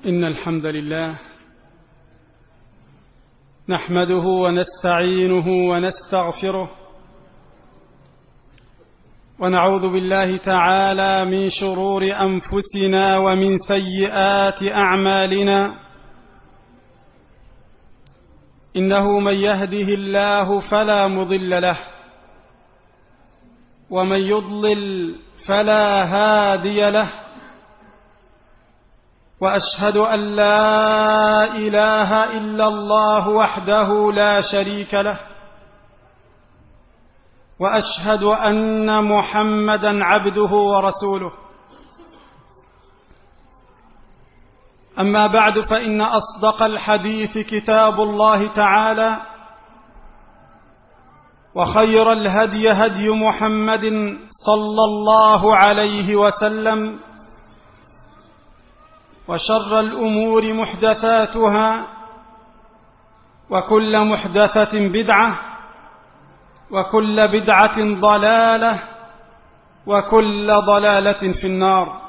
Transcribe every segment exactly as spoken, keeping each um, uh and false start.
إن الحمد لله نحمده ونستعينه ونستغفره ونعوذ بالله تعالى من شرور أنفسنا ومن سيئات أعمالنا. إنه من يهده الله فلا مضل له ومن يضلل فلا هادي له، وأشهد أن لا إله إلا الله وحده لا شريك له، وأشهد أن محمدا عبده ورسوله. أما بعد، فإن أصدق الحديث كتاب الله تعالى، وخير الهدي هدي محمد صلى الله عليه وسلم، وشر الأمور محدثاتها، وكل محدثة بدعة، وكل بدعة ضلالة، وكل ضلالة في النار.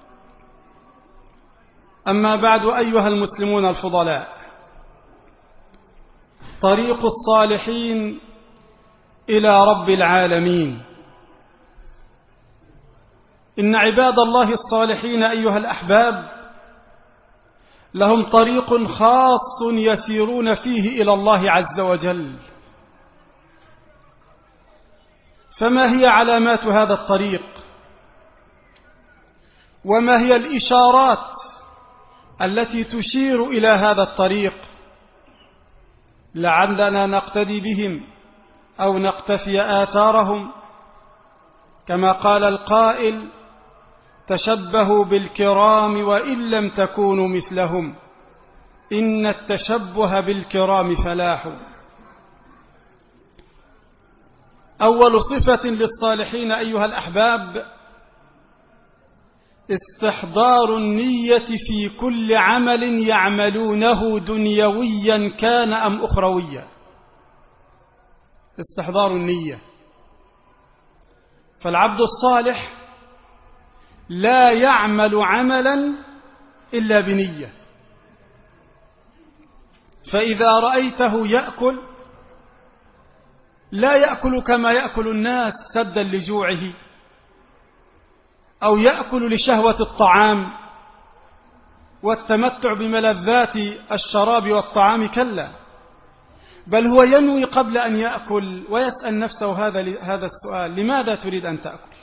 أما بعد، أيها المسلمون الفضلاء، طريق الصالحين إلى رب العالمين. إن عباد الله الصالحين أيها الأحباب لهم طريق خاص يسيرون فيه إلى الله عز وجل. فما هي علامات هذا الطريق؟ وما هي الإشارات التي تشير إلى هذا الطريق لعلنا نقتدي بهم أو نقتفي آثارهم؟ كما قال القائل: تشبهوا بالكرام وإن لم تكونوا مثلهم، إن التشبه بالكرام فلاح. أول صفة للصالحين أيها الأحباب استحضار النية في كل عمل يعملونه، دنيويا كان أم أخرويا. استحضار النية. فالعبد الصالح لا يعمل عملا إلا بنية. فإذا رأيته يأكل لا يأكل كما يأكل الناس سدا لجوعه، أو يأكل لشهوة الطعام والتمتع بملذات الشراب والطعام، كلا، بل هو ينوي قبل أن يأكل ويسأل نفسه هذا هذا السؤال: لماذا تريد أن تأكل؟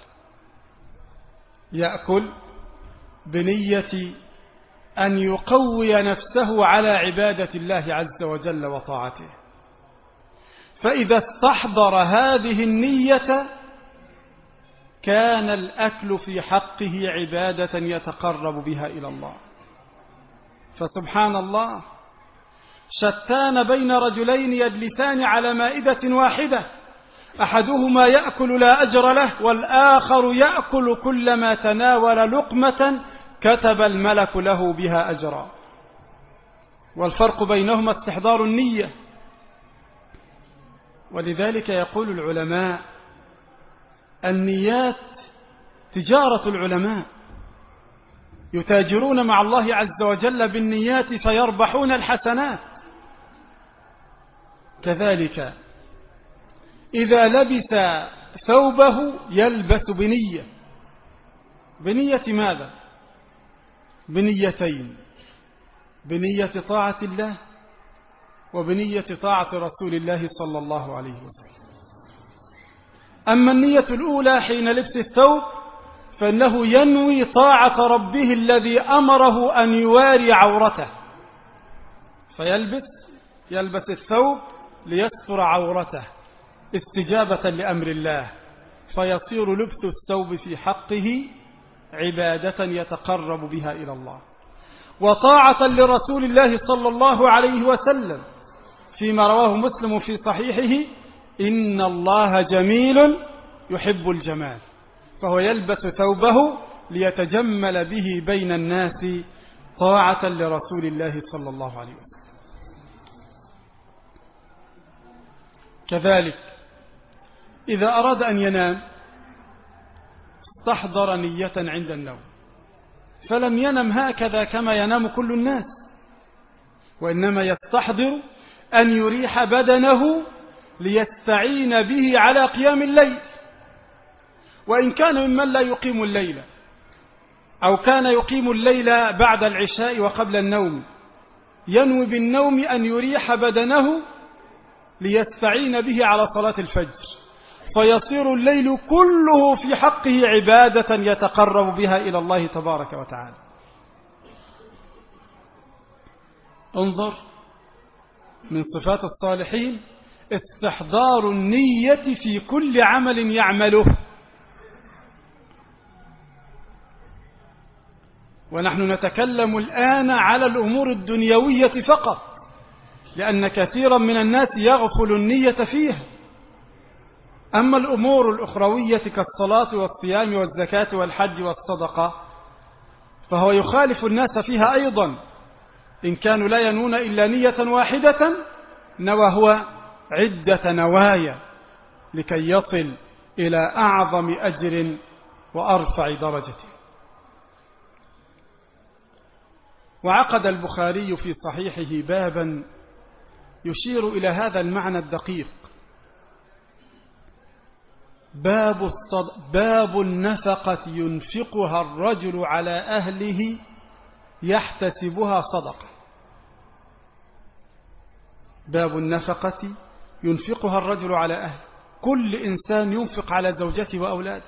يأكل بنية أن يقوي نفسه على عبادة الله عز وجل وطاعته. فإذا استحضر هذه النية كان الأكل في حقه عبادة يتقرب بها إلى الله. فسبحان الله، شتان بين رجلين يجلسان على مائدة واحدة، أحدهما يأكل لا أجر له، والآخر يأكل كلما تناول لقمة كتب الملك له بها أجرا. والفرق بينهما استحضار النية. ولذلك يقول العلماء: النيات تجارة العلماء، يتاجرون مع الله عز وجل بالنيات فيربحون الحسنات. كذلك إذا لبس ثوبه يلبس بنية. بنية ماذا؟ بنيتين: بنية طاعة الله وبنية طاعة رسول الله صلى الله عليه وسلم. أما النية الأولى حين لبس الثوب فإنه ينوي طاعة ربه الذي أمره أن يواري عورته، فيلبس يلبس الثوب ليستر عورته استجابة لأمر الله، فيصير لبس الثوب في حقه عبادة يتقرب بها إلى الله، وطاعة لرسول الله صلى الله عليه وسلم فيما رواه مسلم في صحيحه: إن الله جميل يحب الجمال. فهو يلبس ثوبه ليتجمل به بين الناس طاعة لرسول الله صلى الله عليه وسلم. كذلك إذا أراد أن ينام استحضر نية عند النوم، فلم ينم هكذا كما ينام كل الناس، وإنما يستحضر أن يريح بدنه ليستعين به على قيام الليل، وإن كان ممن لا يقيم الليل أو كان يقيم الليل بعد العشاء وقبل النوم، ينوي بالنوم أن يريح بدنه ليستعين به على صلاة الفجر، فيصير الليل كله في حقه عبادة يتقرب بها إلى الله تبارك وتعالى. انظر من صفات الصالحين استحضار النية في كل عمل يعمله. ونحن نتكلم الآن على الأمور الدنيوية فقط، لأن كثيرا من الناس يغفل النية فيها. أما الأمور الأخروية كالصلاة والصيام والزكاة والحج والصدقة فهو يخالف الناس فيها أيضا، إن كانوا لا ينون إلا نية واحدة نوى هو عدة نوايا لكي يصل إلى أعظم أجر وأرفع درجة. وعقد البخاري في صحيحه بابا يشير إلى هذا المعنى الدقيق، باب, الصد... باب النفقة ينفقها الرجل على أهله يحتسبها صدقة. باب النفقة ينفقها الرجل على أهله، كل إنسان ينفق على زوجته وأولاده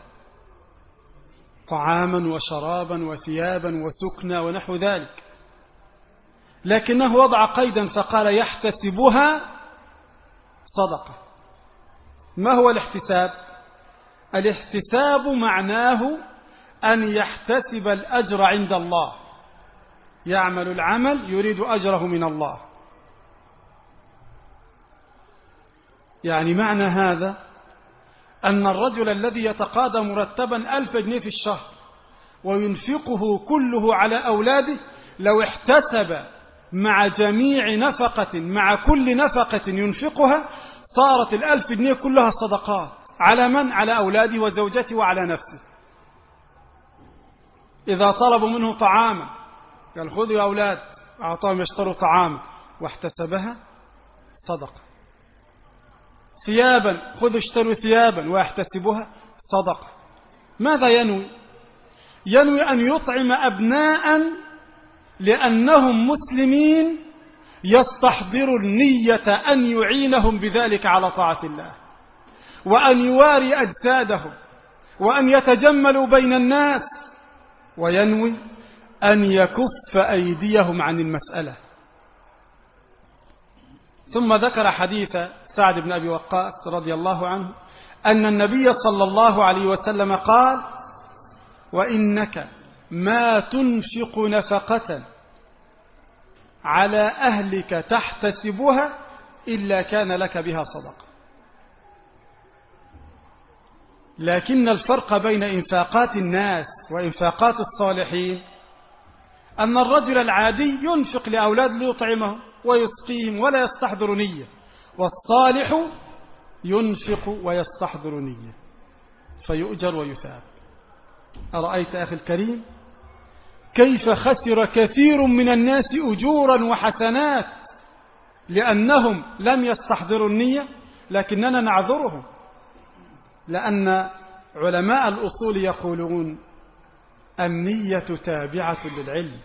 طعاما وشرابا وثيابا وسكنا ونحو ذلك، لكنه وضع قيدا فقال يحتسبها صدقة. ما هو الاحتساب؟ الاحتساب معناه أن يحتسب الأجر عند الله، يعمل العمل يريد أجره من الله. يعني معنى هذا أن الرجل الذي يتقاضى مرتبا ألف جنيه في الشهر وينفقه كله على أولاده، لو احتسب مع جميع نفقة مع كل نفقة ينفقها صارت الألف جنيه كلها صدقات. على من؟ على أولاده وزوجته وعلى نفسه. إذا طلبوا منه طعاما قال خذوا يا أولاد، أعطاهم يشتروا طعاما واحتسبها صدقة. ثيابا خذوا اشتروا ثيابا واحتسبها صدقة. ماذا ينوي؟ ينوي أن يطعم أبناء لأنهم مسلمين، يستحضر النية أن يعينهم بذلك على طاعة الله، وأن يواري أجسادهم، وأن يتجملوا بين الناس، وينوي أن يكف أيديهم عن المسألة. ثم ذكر حديث سعد بن أبي وقاص رضي الله عنه أن النبي صلى الله عليه وسلم قال: وإنك ما تنفق نفقة على أهلك تحتسبها إلا كان لك بها صدقة. لكن الفرق بين إنفاقات الناس وإنفاقات الصالحين أن الرجل العادي ينفق لأولاد ليطعمهم ويسقيهم ولا يستحضر نية، والصالح ينفق ويستحضر نية فيؤجر ويثاب. أرأيت أخي الكريم كيف خسر كثير من الناس أجورا وحسنات لأنهم لم يستحضروا النية؟ لكننا نعذرهم، لأن علماء الأصول يقولون النية تابعة للعلم.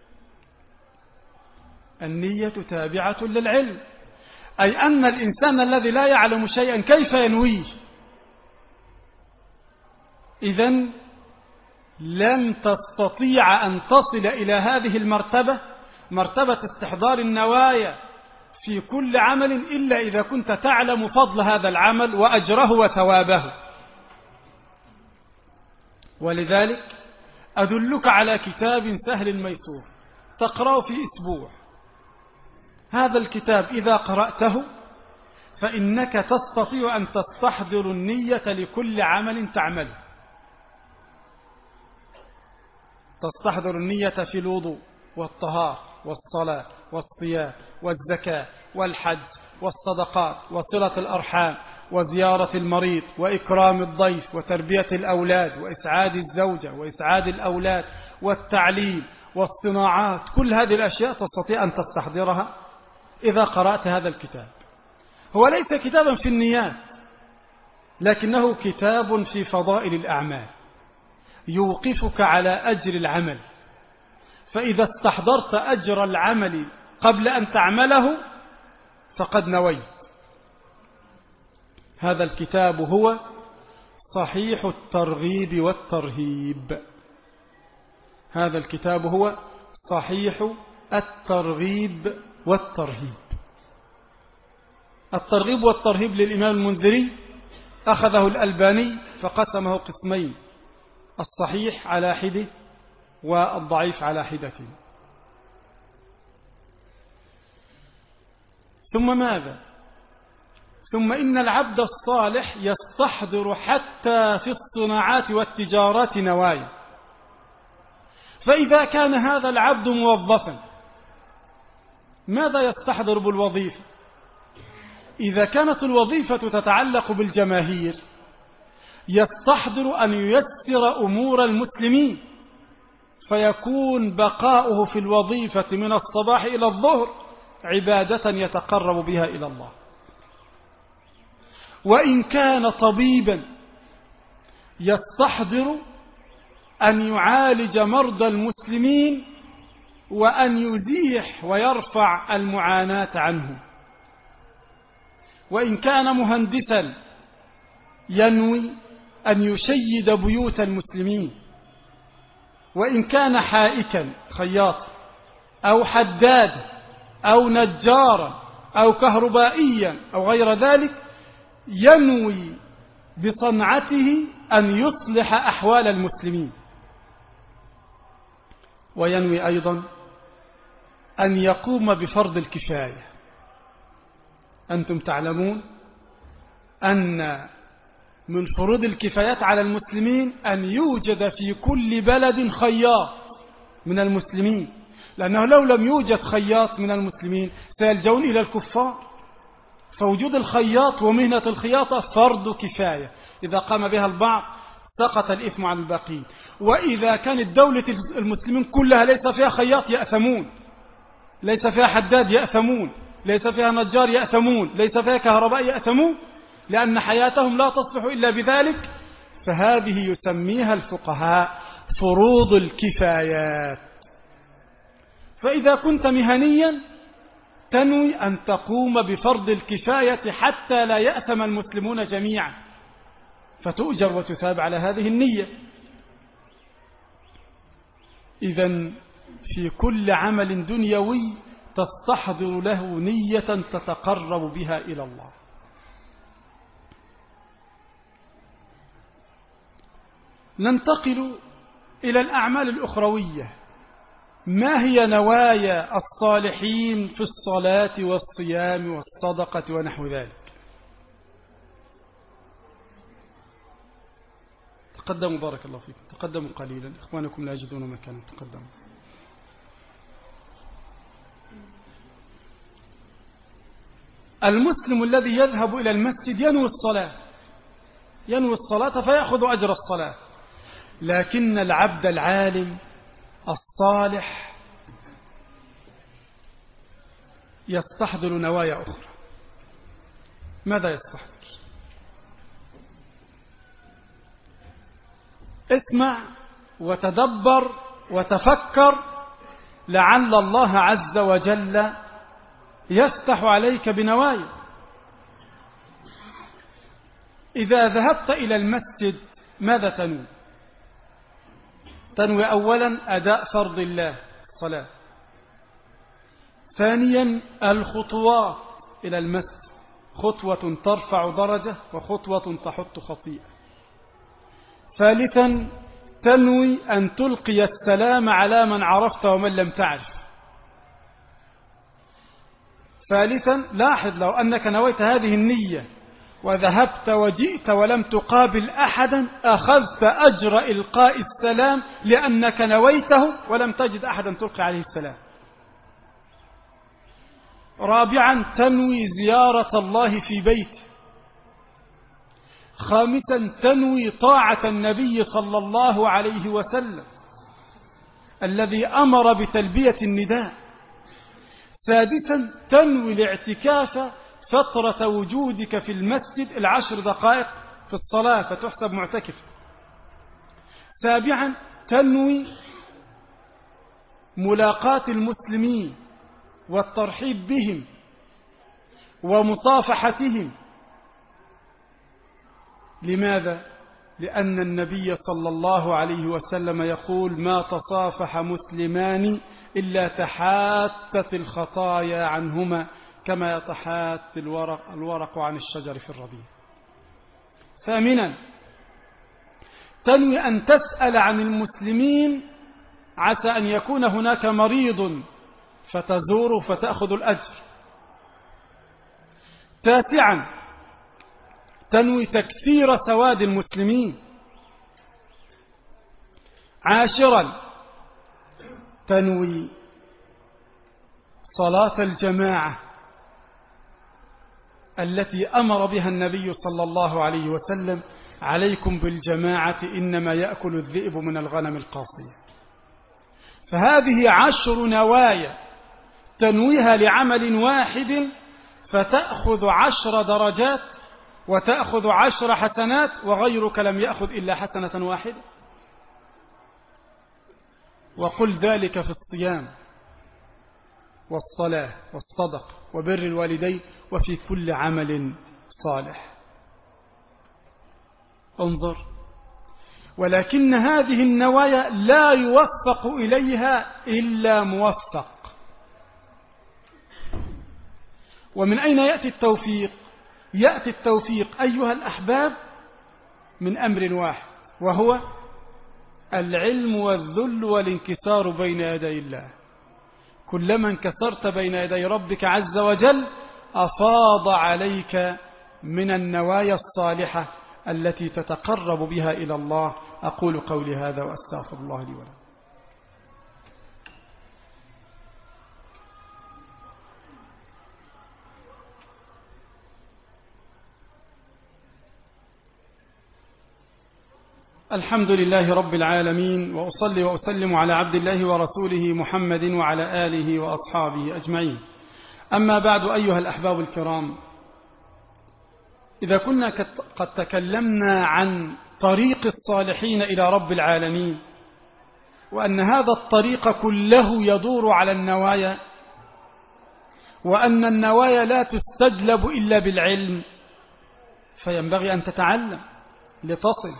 النية تابعة للعلم، أي أن الإنسان الذي لا يعلم شيئا كيف ينويه؟ إذن لن تستطيع أن تصل إلى هذه المرتبة، مرتبة استحضار النوايا في كل عمل، إلا إذا كنت تعلم فضل هذا العمل وأجره وثوابه. ولذلك أدلك على كتاب سهل ميسور تقرأه في أسبوع. هذا الكتاب إذا قرأته فإنك تستطيع أن تستحضر النية لكل عمل تعمله. تستحضر النية في الوضوء والطهارة والصلاة والصيام والزكاة والحج والصدقات وصلة الأرحام وزيارة المريض وإكرام الضيف وتربية الأولاد وإسعاد الزوجة وإسعاد الأولاد والتعليم والصناعات، كل هذه الأشياء تستطيع أن تستحضرها إذا قرأت هذا الكتاب. هو ليس كتابا في النيات، لكنه كتاب في فضائل الأعمال، يوقفك على أجر العمل، فإذا استحضرت أجر العمل قبل أن تعمله فقد نويت. هذا الكتاب هو صحيح الترغيب والترهيب. هذا الكتاب هو صحيح الترغيب والترهيب. الترغيب والترهيب للإمام المنذري أخذه الألباني فقسمه قسمين: الصحيح على حدة والضعيف على حدة. ثم ماذا؟ ثم إن العبد الصالح يستحضر حتى في الصناعات والتجارات نوايا. فإذا كان هذا العبد موظفا ماذا يستحضر بالوظيفة؟ إذا كانت الوظيفة تتعلق بالجماهير يستحضر أن ييسر أمور المسلمين، فيكون بقاؤه في الوظيفة من الصباح إلى الظهر عبادة يتقرب بها إلى الله. وإن كان طبيبا يستحضر أن يعالج مرضى المسلمين وأن يزيح ويرفع المعاناة عنه. وإن كان مهندسا ينوي أن يشيد بيوت المسلمين. وإن كان حائكا خياطا أو حدادا أو نجارا أو كهربائيا أو غير ذلك ينوي بصنعته أن يصلح أحوال المسلمين. وينوي أيضا أن يقوم بفرض الكفاية. أنتم تعلمون أن من فروض الكفايات على المسلمين أن يوجد في كل بلد خياط من المسلمين، لأنه لو لم يوجد خياط من المسلمين سيلجؤون إلى الكفار. فوجود الخياط ومهنة الخياطة فرض كفاية، إذا قام بها البعض سقط الإثم عن الباقين. وإذا كانت دولة المسلمين كلها ليس فيها خياط يأثمون، ليس فيها حداد يأثمون، ليس فيها نجار يأثمون، ليس فيها كهرباء يأثمون، لأن حياتهم لا تصلح إلا بذلك. فهذه يسميها الفقهاء فروض الكفايات. فإذا كنت مهنيا تنوي أن تقوم بفرض الكفاية حتى لا يأثم المسلمون جميعا، فتؤجر وتثاب على هذه النية. إذن في كل عمل دنيوي تستحضر له نية تتقرب بها إلى الله. ننتقل إلى الأعمال الأخروية. ما هي نوايا الصالحين في الصلاة والصيام والصدقة ونحو ذلك؟ تقدموا بارك الله فيكم، تقدموا قليلا، إخوانكم لا يجدون مكانا، تقدموا. المسلم الذي يذهب إلى المسجد ينوي الصلاة، ينوي الصلاة فيأخذ أجر الصلاة. لكن العبد العالم الصالح يستحضر نوايا أخرى. ماذا يستحضر؟ اسمع وتدبر وتفكر، لعل الله عز وجل يفتح عليك بنوايا. إذا ذهبت إلى المسجد ماذا تنوي؟ تنوي أولا أداء فرض الله الصلاة، ثانيا الخطوات إلى المسجد، خطوة ترفع درجة وخطوة تحط خطيئة، ثالثا تنوي أن تلقي السلام على من عرفت ومن لم تعرف، ثالثا لاحظ لو أنك نويت هذه النية وذهبت وجئت ولم تقابل أحدا أخذت أجر إلقاء السلام لأنك نويته ولم تجد أحدا تلقي عليه السلام. رابعا تنوي زيارة الله في بيته، خامسا تنوي طاعة النبي صلى الله عليه وسلم الذي أمر بتلبية النداء. سادسا تنوي الاعتكاف فترة وجودك في المسجد العشر دقائق في الصلاة فتحسب معتكف. سابعا تنوي ملاقاة المسلمين والترحيب بهم ومصافحتهم. لماذا؟ لأن النبي صلى الله عليه وسلم يقول: ما تصافح مسلمان إلا تحاتت الخطايا عنهما كما يتحات الورق, الورق عن الشجر في الربيع. ثامنا تنوي أن تسأل عن المسلمين عسى أن يكون هناك مريض فتزوره فتأخذ الأجر. تاسعا تنوي تكثير سواد المسلمين. عاشرا تنوي صلاة الجماعة التي أمر بها النبي صلى الله عليه وسلم: عليكم بالجماعة إنما يأكل الذئب من الغنم القاصية. فهذه عشر نوايا تنويها لعمل واحد فتأخذ عشر درجات وتأخذ عشر حسنات، وغيرك لم يأخذ إلا حسنة واحدة. وقل ذلك في الصيام والصلاة والصدق وبر الوالدين وفي كل عمل صالح. انظر، ولكن هذه النوايا لا يوفق إليها إلا موفق. ومن أين يأتي التوفيق؟ يأتي التوفيق أيها الأحباب من أمر واحد، وهو العلم والذل والانكسار بين يدي الله. كلما انكسرت بين يدي ربك عز وجل أفاض عليك من النوايا الصالحة التي تتقرب بها إلى الله. أقول قولي هذا وأستغفر الله لي ولكم. الحمد لله رب العالمين، وأصلي وأسلم على عبد الله ورسوله محمد وعلى آله وأصحابه أجمعين. أما بعد، أيها الأحباب الكرام، إذا كنا قد تكلمنا عن طريق الصالحين إلى رب العالمين، وأن هذا الطريق كله يدور على النوايا، وأن النوايا لا تستجلب إلا بالعلم، فينبغي أن تتعلم لتصل.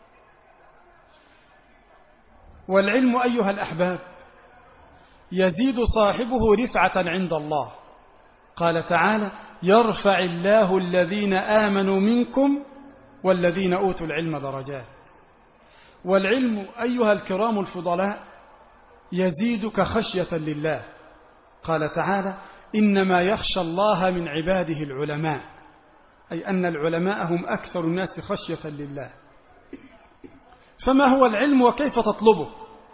والعلم أيها الأحباب يزيد صاحبه رفعة عند الله. قال تعالى: يرفع الله الذين آمنوا منكم والذين أوتوا العلم درجات. والعلم أيها الكرام الفضلاء يزيدك خشية لله. قال تعالى: إنما يخشى الله من عباده العلماء، أي أن العلماء هم أكثر الناس خشية لله. فما هو العلم وكيف تطلبه؟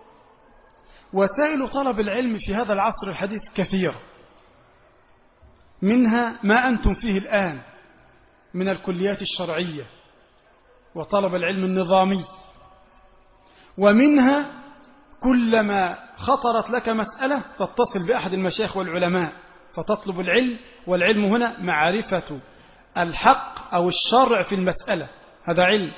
وسائل طلب العلم في هذا العصر الحديث كثيرة، منها ما أنتم فيه الآن من الكليات الشرعية وطلب العلم النظامي، ومنها كلما خطرت لك مسألة تتصل بأحد المشايخ والعلماء فتطلب العلم. والعلم هنا معرفة الحق أو الشرع في المسألة، هذا علم.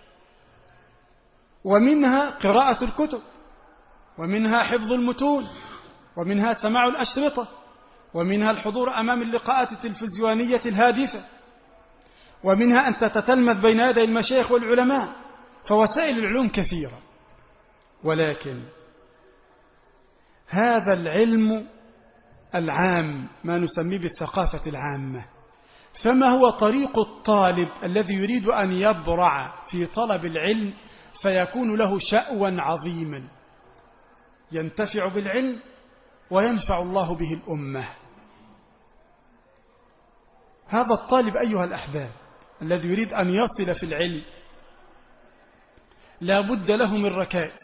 ومنها قراءة الكتب، ومنها حفظ المتون، ومنها سماع الأشرطة، ومنها الحضور أمام اللقاءات التلفزيونية الهادفة، ومنها أن تتتلمذ بين يدي المشايخ والعلماء. فوسائل العلوم كثيرة، ولكن هذا العلم العام ما نسميه بالثقافة العامة. فما هو طريق الطالب الذي يريد أن يبرع في طلب العلم فيكون له شأوا عظيما ينتفع بالعلم وينفع الله به الأمة؟ هذا الطالب أيها الأحباب الذي يريد أن يصل في العلم لا بد له من ركائز.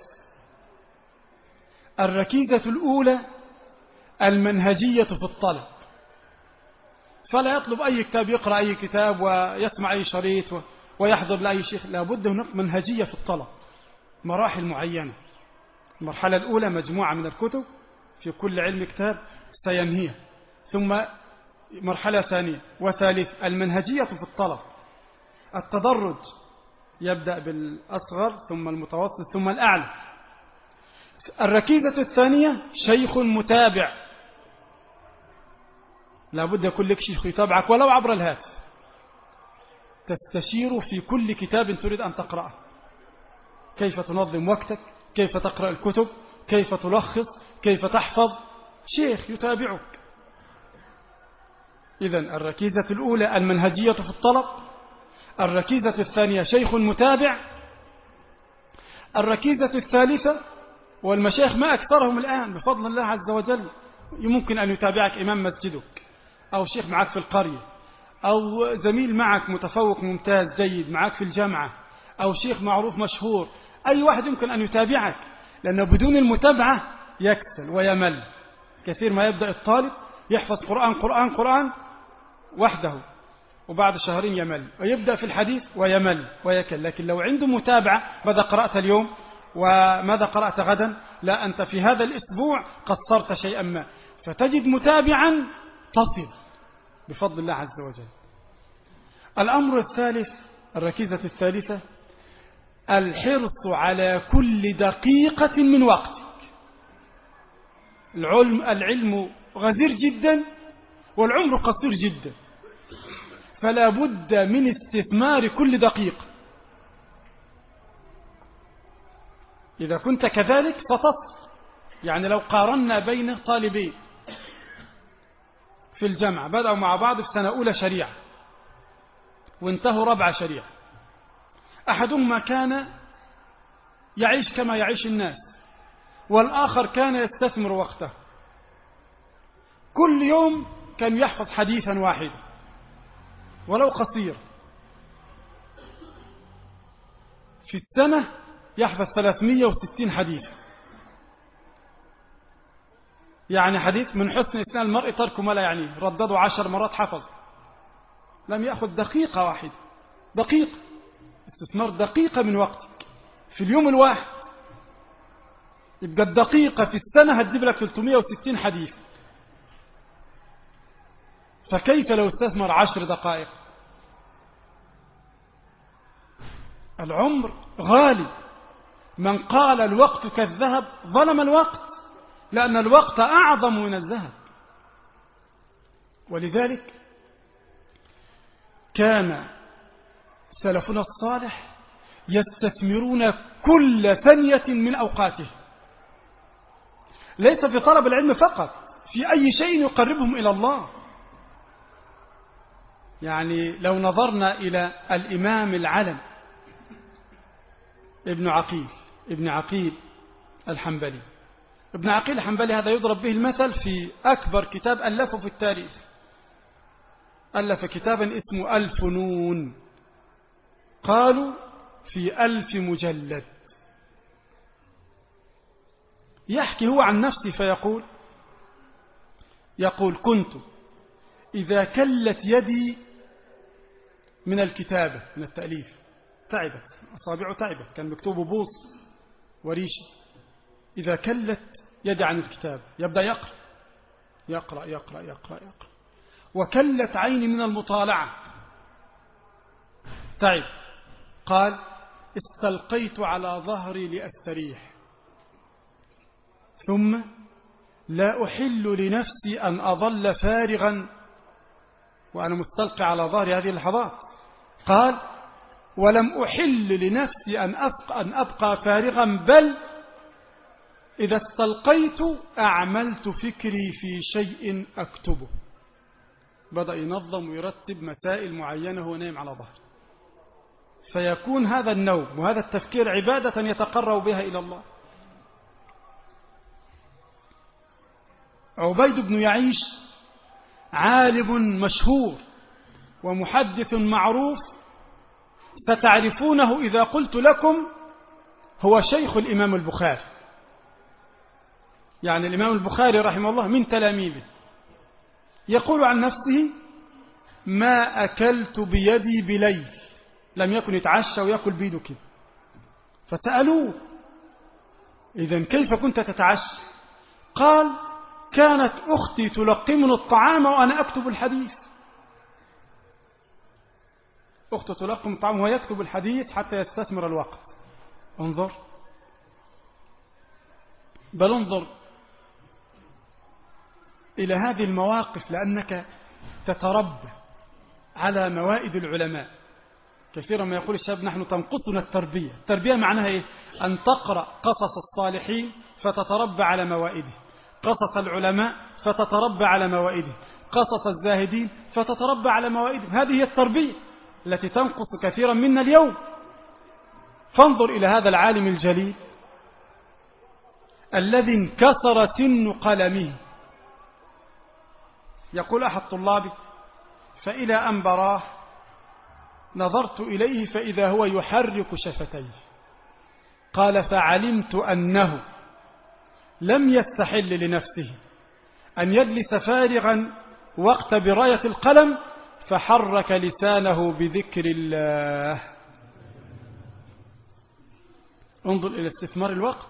الركيزة الأولى المنهجية في الطلب، فلا يطلب أي كتاب، يقرأ أي كتاب ويسمع أي شريط ويحضر لأي شيخ. لابد هناك منهجية في الطلب، مراحل معينة. المرحلة الأولى مجموعة من الكتب، في كل علم كتاب سينهيها، ثم مرحلة ثانية وثالث المنهجية في الطلب، التدرج يبدأ بالأصغر ثم المتوسط ثم الأعلى. الركيزة الثانية شيخ متابع، لابد يكون لك شيخ يتابعك ولو عبر الهاتف، تستشير في كل كتاب تريد أن تقرأه، كيف تنظم وقتك، كيف تقرأ الكتب، كيف تلخص، كيف تحفظ، شيخ يتابعك. إذن الركيزة الأولى المنهجية في الطلب، الركيزة الثانية شيخ متابع، الركيزة الثالثة والمشايخ ما أكثرهم الآن بفضل الله عز وجل، يمكن أن يتابعك إمام مسجدك أو شيخ معك في القرية أو زميل معك متفوق ممتاز جيد معك في الجامعة أو شيخ معروف مشهور، أي واحد يمكن أن يتابعك، لأنه بدون المتابعة يكسل ويمل. كثير ما يبدأ الطالب يحفظ قرآن قرآن قرآن وحده وبعد شهرين يمل، ويبدأ في الحديث ويمل ويكل. لكن لو عنده متابعة، ماذا قرأت اليوم وماذا قرأت غدا، لا أنت في هذا الأسبوع قصرت شيئا ما، فتجد متابعا تصل بفضل الله عز وجل. الأمر الثالث، الركيزة الثالثة، الحرص على كل دقيقة من وقتك. العلم, العلم غزير جدا والعمر قصير جدا، فلا بد من استثمار كل دقيقة. إذا كنت كذلك ستصل. يعني لو قارنا بين طالبين في الجامعة بدأوا مع بعض في سنة أولى شريعة وانتهوا ربع شريعة، أحدهما كان يعيش كما يعيش الناس والآخر كان يستثمر وقته، كل يوم كان يحفظ حديثا واحدا ولو قصير، في السنة يحفظ ثلاثمئة وستين حديثا. يعني حديث من حسن إسلام المرء ترك ما لا يعنيه، ردده عشر مرات حفظ، لم يأخذ دقيقة واحدة، دقيقة، استثمار دقيقة من وقتك في اليوم الواحد. يبقى الدقيقة في السنة هتجيب لك ثلاثمئة وستين حديث، فكيف لو استثمر عشر دقائق؟ العمر غالي، من قال الوقت كالذهب ظلم الوقت، لأن الوقت أعظم من الذهب. ولذلك كان سلفنا الصالح يستثمرون كل ثانية من أوقاته، ليس في طلب العلم فقط، في أي شيء يقربهم إلى الله. يعني لو نظرنا إلى الإمام العلم ابن عقيل ابن عقيل الحنبلي، ابن عقيل الحنبلي هذا يضرب به المثل في أكبر كتاب ألفه في التاريخ، ألف كتابا اسمه الفنون، قالوا في ألف مجلد. يحكي هو عن نفسه فيقول يقول كنت إذا كلت يدي من الكتابة من التأليف، تعبت أصابعه، تعبت، كان مكتوبه بوص وريشة، إذا كلت يدي عن الكتاب يبدأ يقرأ يقرأ يقرأ يقرأ يقرأ، وكلت عيني من المطالعة، تعب، قال استلقيت على ظهري لأستريح، ثم لا أحل لنفسي أن أظل فارغا وأنا مستلقي على ظهري هذه اللحظات، قال ولم أحل لنفسي أن أبقى, أن أبقى فارغا، بل إذا استلقيت أعملت فكري في شيء أكتبه. بدأ ينظم ويرتب مسائل معينة وهو نايم على ظهره، فيكون هذا النوم وهذا التفكير عبادة يتقرب بها إلى الله. عبيد بن يعيش عالم مشهور ومحدث معروف، ستعرفونه إذا قلت لكم هو شيخ الإمام البخاري. يعني الإمام البخاري رحمه الله من تلاميذه، يقول عن نفسه ما أكلت بيدي بليل، لم يكن يتعشى ويأكل بيده كده. فسألوه إذن كيف كنت تتعشى؟ قال كانت أختي تلقمني الطعام وأنا أكتب الحديث. أخته تلقم الطعام وهو يكتب الحديث حتى يستثمر الوقت. انظر، بل انظر إلى هذه المواقف لأنك تتربى على موائد العلماء. كثيرا ما يقول الشاب نحن تنقصنا التربية. التربية معناها إيه؟ أن تقرأ قصص الصالحين فتتربى على موائده، قصص العلماء فتتربى على موائده، قصص الزاهدين فتتربى على موائده. هذه هي التربية التي تنقص كثيرا منا اليوم. فانظر إلى هذا العالم الجليل الذي انكسر سن قلمه. يقول أحد طلابي فإلى أن براه نظرت إليه فإذا هو يحرك شفتيه. قال فعلمت أنه لم يستحل لنفسه أن يجلس فارغا وقت براية القلم فحرك لسانه بذكر الله. انظر إلى استثمار الوقت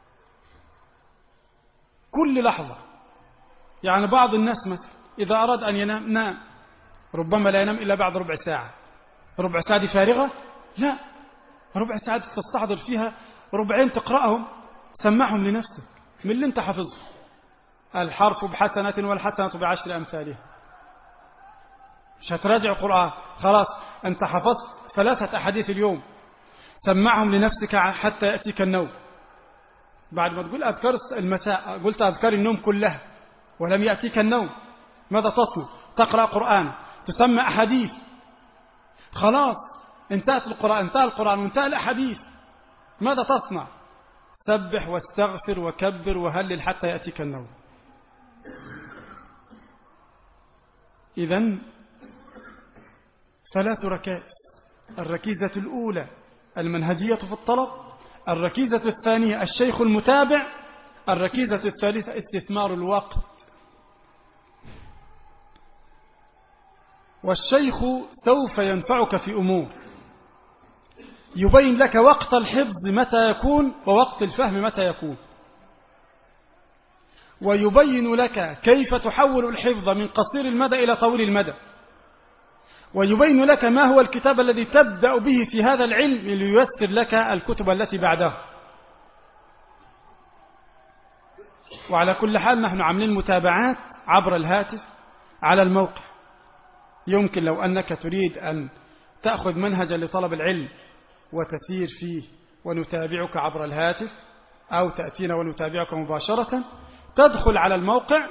كل لحظة. يعني بعض الناس مثلا إذا أراد أن ينام نام، ربما لا ينام إلا بعد ربع ساعة. ربع ساعة دي فارغة؟ لا، ربع ساعة تستحضر فيها ربعين تقرأهم، سمعهم لنفسك من اللي انت حفظه. الحرف بحسنة والحسنة بعشر أمثالها. مش هتراجع القرآن، خلاص أنت حفظت ثلاثة أحاديث اليوم، سمعهم لنفسك حتى يأتيك النوم. بعد ما تقول أذكار المساء قلت أذكار النوم كلها ولم يأتيك النوم، ماذا تصنع؟ تقرأ قرآن، تسمع أحاديث، خلاص انتهت القرآن، انتهى القرآن وانتهى الأحاديث، ماذا تصنع؟ سبح واستغفر وكبر وهلل حتى يأتيك النوم. إذن ثلاث ركائز: الركيزة الأولى المنهجية في الطلب، الركيزة الثانية الشيخ المتابع، الركيزة الثالثة استثمار الوقت. والشيخ سوف ينفعك في أمور، يبين لك وقت الحفظ متى يكون ووقت الفهم متى يكون، ويبين لك كيف تحول الحفظ من قصير المدى إلى طويل المدى، ويبين لك ما هو الكتاب الذي تبدأ به في هذا العلم لييسر لك الكتب التي بعدها. وعلى كل حال نحن عاملين متابعات عبر الهاتف على الموقع. يمكن لو أنك تريد أن تأخذ منهجا لطلب العلم وتسير فيه ونتابعك عبر الهاتف، أو تأتينا ونتابعك مباشرة، تدخل على الموقع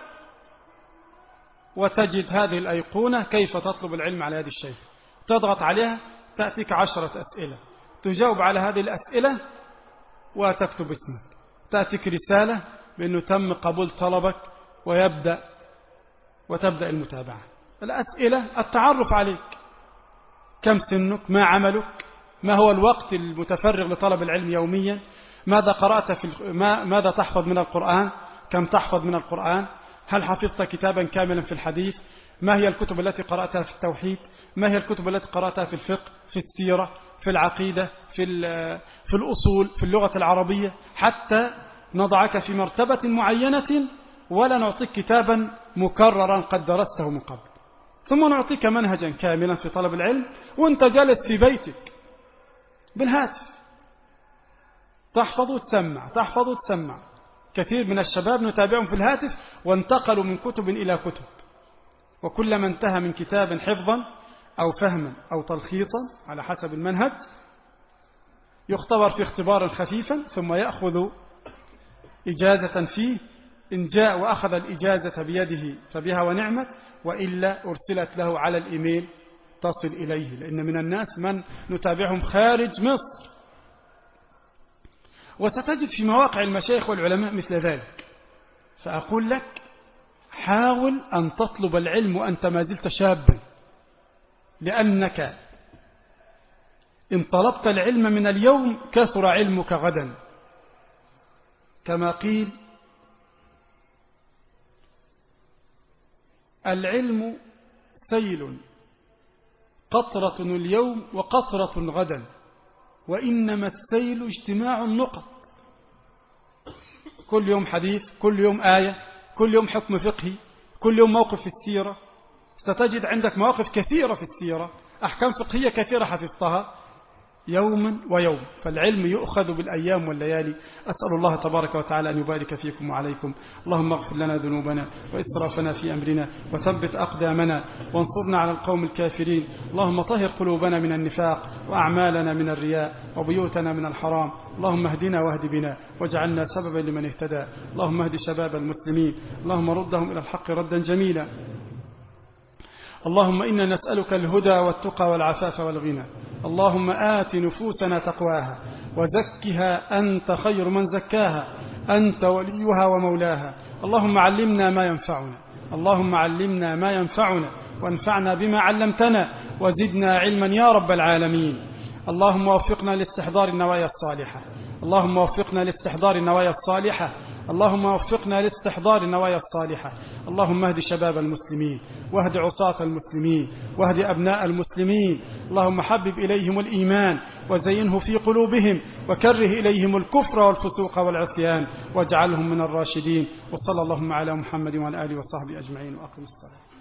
وتجد هذه الأيقونة كيف تطلب العلم على يد الشيخ. تضغط عليها تأتيك عشرة أسئلة، تجاوب على هذه الأسئلة وتكتب اسمك. تأتيك رسالة بأنه تم قبول طلبك ويبدأ وتبدأ المتابعة. الأسئلة التعرف عليك، كم سنك، ما عملك، ما هو الوقت المتفرغ لطلب العلم يوميا، ماذا قرأت في ما ماذا تحفظ من القرآن، كم تحفظ من القرآن، هل حفظت كتابا كاملا في الحديث، ما هي الكتب التي قرأتها في التوحيد، ما هي الكتب التي قرأتها في الفقه، في السيرة، في العقيدة، في في الأصول، في اللغة العربية، حتى نضعك في مرتبة معينة ولا نعطيك كتابا مكررا قد درسته من قبل. ثم نعطيك منهجا كاملا في طلب العلم وانت جالس في بيتك بالهاتف، تحفظ وتسمع تحفظ وتسمع. كثير من الشباب نتابعهم في الهاتف وانتقلوا من كتب إلى كتب، وكلما انتهى من كتاب حفظا أو فهما أو تلخيصا على حسب المنهج يختبر في اختبارا خفيفا ثم يأخذ إجازة فيه. إن جاء وأخذ الإجازة بيده فبها ونعمت، وإلا أرسلت له على الإيميل تصل إليه، لأن من الناس من نتابعهم خارج مصر. وستجد في مواقع المشايخ والعلماء مثل ذلك. فأقول لك حاول أن تطلب العلم وأنت ما زلت شابا، لأنك إن طلبت العلم من اليوم كثر علمك غدا. كما قيل العلم سيل قطرة اليوم وقطرة غدا، وإنما السيل اجتماع النقط. كل يوم حديث، كل يوم آية، كل يوم حكم فقهي، كل يوم موقف في السيرة. ستجد عندك مواقف كثيرة في السيرة، أحكام فقهية كثيرة حفظتها يوما ويوم. فالعلم يؤخذ بالأيام والليالي. أسأل الله تبارك وتعالى أن يبارك فيكم وعليكم. اللهم اغفر لنا ذنوبنا وإسرافنا في أمرنا وثبت أقدامنا وانصرنا على القوم الكافرين. اللهم طهر قلوبنا من النفاق وأعمالنا من الرياء وبيوتنا من الحرام. اللهم اهدنا واهد بنا واجعلنا سببا لمن اهتدى. اللهم اهد شباب المسلمين، اللهم ردهم إلى الحق ردا جميلا. اللهم إنا نسألك الهدى والتقى والعفاف والغنى. اللهم آت نفوسنا تقواها وزكها أنت خير من زكاها، أنت وليها ومولاها. اللهم علمنا ما ينفعنا، اللهم علمنا ما ينفعنا وانفعنا بما علمتنا وزدنا علما يا رب العالمين. اللهم وفقنا لاستحضار النوايا الصالحة، اللهم وفقنا لاستحضار النوايا الصالحة، اللهم وفقنا لاستحضار النوايا الصالحة. اللهم اهد شباب المسلمين واهد عصاة المسلمين واهد أبناء المسلمين. اللهم حبب إليهم الإيمان وزينه في قلوبهم وكره إليهم الكفر والفسوق والعصيان واجعلهم من الراشدين. وصلى اللهم على محمد وعلى آله وصحبه أجمعين وأقم الصلاة.